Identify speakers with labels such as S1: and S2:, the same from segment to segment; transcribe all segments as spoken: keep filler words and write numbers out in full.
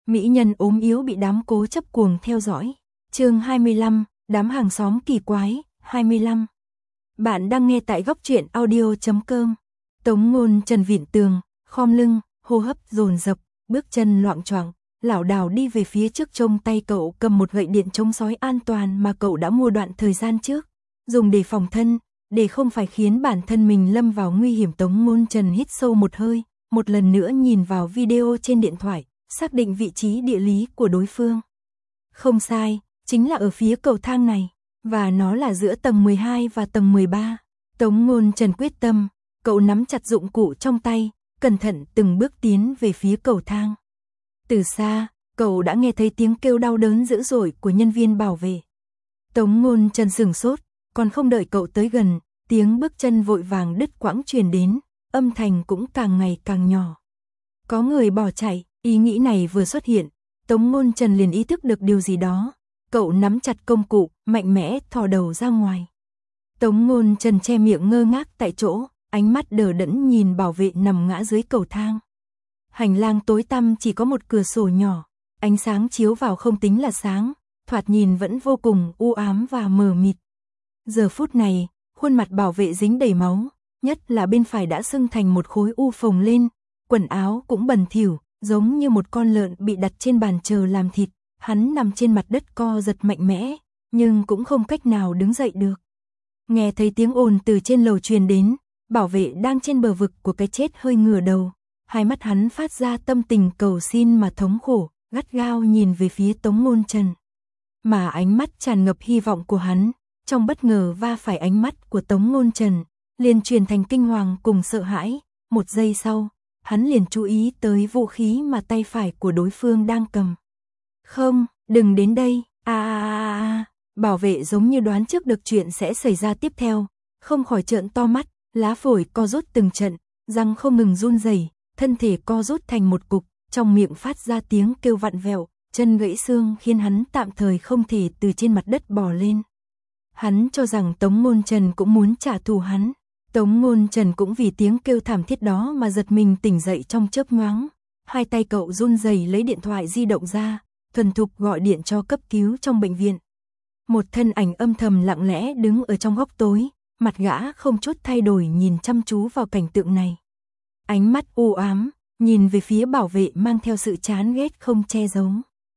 S1: Mỹ nhân ốm yếu bị đám cố chấp cuồng theo dõi. Chương hai mươi lăm, đám hàng xóm kỳ quái. hai mươi lăm. Bạn đang nghe tại góc truyện audio chấm com. Tống Ngôn Trần vịn tường, khom lưng, hô hấp dồn dập, bước chân loạng choạng, lảo đảo đi về phía trước, trong tay cậu cầm một gậy điện chống sói an toàn mà cậu đã mua đoạn thời gian trước, dùng để phòng thân, để không phải khiến bản thân mình lâm vào nguy hiểm. Tống Ngôn Trần hít sâu một hơi, một lần nữa nhìn vào video trên điện thoại, xác định vị trí địa lý của đối phương. Không sai, chính là ở phía cầu thang này, và nó là giữa tầng mười hai và tầng mười ba. Tống Ngôn Trần quyết tâm, cậu nắm chặt dụng cụ trong tay, cẩn thận từng bước tiến về phía cầu thang. Từ xa, cậu đã nghe thấy tiếng kêu đau đớn dữ dội của nhân viên bảo vệ. Tống Ngôn Trần sửng sốt, còn không đợi cậu tới gần, tiếng bước chân vội vàng đứt quãng truyền đến, âm thanh cũng càng ngày càng nhỏ. Có người bỏ chạy. Ý nghĩ này vừa xuất hiện, Tống Ngôn Trần liền ý thức được điều gì đó. Cậu nắm chặt công cụ, mạnh mẽ thò đầu ra ngoài. Tống Ngôn Trần che miệng ngơ ngác tại chỗ, ánh mắt đờ đẫn nhìn bảo vệ nằm ngã dưới cầu thang. Hành lang tối tăm chỉ có một cửa sổ nhỏ, ánh sáng chiếu vào không tính là sáng, thoạt nhìn vẫn vô cùng u ám và mờ mịt. Giờ phút này, khuôn mặt bảo vệ dính đầy máu, nhất là bên phải đã sưng thành một khối u phồng lên, quần áo cũng bẩn thỉu, giống như một con lợn bị đặt trên bàn chờ làm thịt. Hắn nằm trên mặt đất co giật mạnh mẽ, nhưng cũng không cách nào đứng dậy được. Nghe thấy tiếng ồn từ trên lầu truyền đến, bảo vệ đang trên bờ vực của cái chết hơi ngửa đầu, hai mắt hắn phát ra tâm tình cầu xin mà thống khổ, gắt gao nhìn về phía Tống Ngôn Trần. Mà ánh mắt tràn ngập hy vọng của hắn, trong bất ngờ va phải ánh mắt của Tống Ngôn Trần, liền truyền thành kinh hoàng cùng sợ hãi. Một giây sau, hắn liền chú ý tới vũ khí mà tay phải của đối phương đang cầm. Không, đừng đến đây, a a a, bảo vệ giống như đoán trước được chuyện sẽ xảy ra tiếp theo, không khỏi trợn to mắt, lá phổi co rút từng trận, răng không ngừng run rẩy, thân thể co rút thành một cục, trong miệng phát ra tiếng kêu vặn vẹo, chân gãy xương khiến hắn tạm thời không thể từ trên mặt đất bò lên. Hắn cho rằng Tống Ngôn Trần cũng muốn trả thù hắn. Tống Ngôn Trần cũng vì tiếng kêu thảm thiết đó mà giật mình tỉnh dậy trong chớp nhoáng. Hai tay cậu run rẩy lấy điện thoại di động ra, thuần thục gọi điện cho cấp cứu trong bệnh viện. Một thân ảnh âm thầm lặng lẽ đứng ở trong góc tối, mặt gã không chút thay đổi nhìn chăm chú vào cảnh tượng này. Ánh mắt u ám, nhìn về phía bảo vệ mang theo sự chán ghét không che giấu.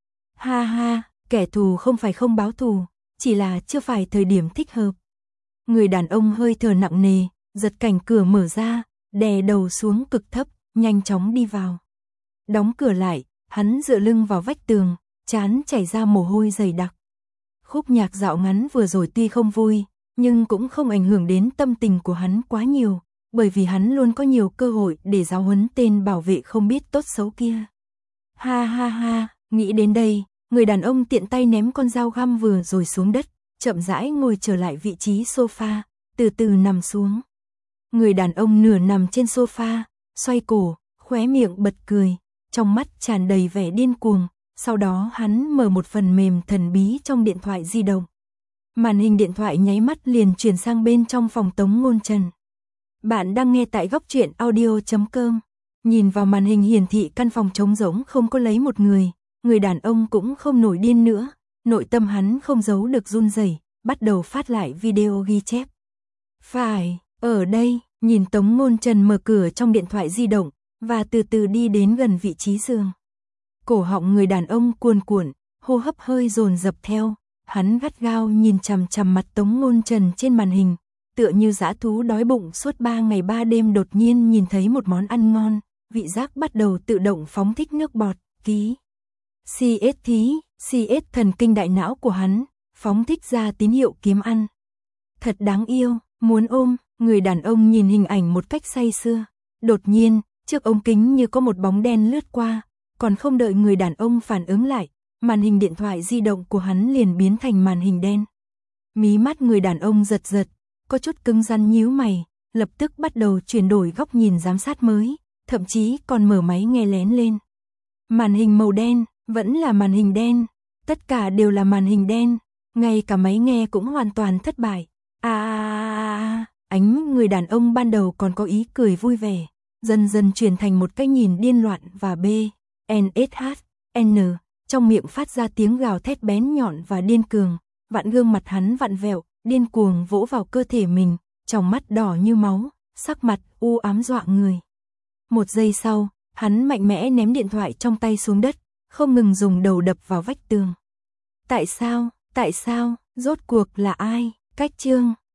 S1: Ha ha, kẻ thù không phải không báo thù, chỉ là chưa phải thời điểm thích hợp. Người đàn ông hơi thở nặng nề, giật cảnh cửa mở ra, đè đầu xuống cực thấp, nhanh chóng đi vào. Đóng cửa lại, hắn dựa lưng vào vách tường, trán chảy ra mồ hôi dày đặc. Khúc nhạc dạo ngắn vừa rồi tuy không vui, nhưng cũng không ảnh hưởng đến tâm tình của hắn quá nhiều, bởi vì hắn luôn có nhiều cơ hội để giáo huấn tên bảo vệ không biết tốt xấu kia. Ha ha ha, nghĩ đến đây, người đàn ông tiện tay ném con dao găm vừa rồi xuống đất, chậm rãi ngồi trở lại vị trí sofa, từ từ nằm xuống. Người đàn ông nửa nằm trên sofa, xoay cổ, khóe miệng bật cười, trong mắt tràn đầy vẻ điên cuồng. Sau đó hắn mở một phần mềm thần bí trong điện thoại di động. Màn hình điện thoại nháy mắt liền chuyển sang bên trong phòng Tống Ngôn Trần. Bạn đang nghe tại góc truyện audio chấm com. Nhìn vào màn hình hiển thị căn phòng trống rỗng không có lấy một người, người đàn ông cũng không nổi điên nữa, nội tâm hắn không giấu được run rẩy, bắt đầu phát lại video ghi chép. Phải, ở đây, nhìn Tống Ngôn Trần mở cửa trong điện thoại di động và từ từ đi đến gần vị trí giường. Cổ họng người đàn ông cuồn cuộn, hô hấp hơi dồn dập theo, hắn gắt gao nhìn chằm chằm mặt Tống Ngôn Trần trên màn hình, tựa như dã thú đói bụng suốt ba ngày ba đêm đột nhiên nhìn thấy một món ăn ngon, vị giác bắt đầu tự động phóng thích nước bọt, ký. xê ét thí, xê ét thần kinh đại não của hắn, phóng thích ra tín hiệu kiếm ăn. Thật đáng yêu, muốn ôm, người đàn ông nhìn hình ảnh một cách say sưa. Đột nhiên, trước ống kính như có một bóng đen lướt qua, còn không đợi người đàn ông phản ứng lại, màn hình điện thoại di động của hắn liền biến thành màn hình đen. Mí mắt người đàn ông giật giật, có chút cứng rắn nhíu mày, lập tức bắt đầu chuyển đổi góc nhìn giám sát mới, thậm chí còn mở máy nghe lén lên. Màn hình màu đen, vẫn là màn hình đen, tất cả đều là màn hình đen, ngay cả máy nghe cũng hoàn toàn thất bại. À, ánh người đàn ông ban đầu còn có ý cười vui vẻ, dần dần chuyển thành một cái nhìn điên loạn và bê en ét hát, N, trong miệng phát ra tiếng gào thét bén nhọn và điên cường, vặn gương mặt hắn vặn vẹo, điên cuồng vỗ vào cơ thể mình, trong mắt đỏ như máu, sắc mặt u ám dọa người. Một giây sau, hắn mạnh mẽ ném điện thoại trong tay xuống đất, không ngừng dùng đầu đập vào vách tường. Tại sao, tại sao, rốt cuộc là ai? Cách chương